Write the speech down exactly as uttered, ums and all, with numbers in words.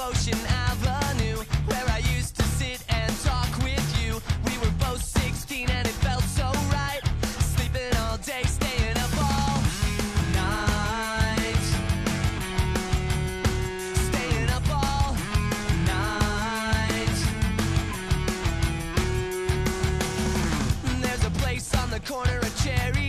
Ocean Avenue, where I used to sit and talk with you. We were both sixteen and it felt so right, sleeping all day, staying up all night, staying up all night. There's a place on the corner of Cherry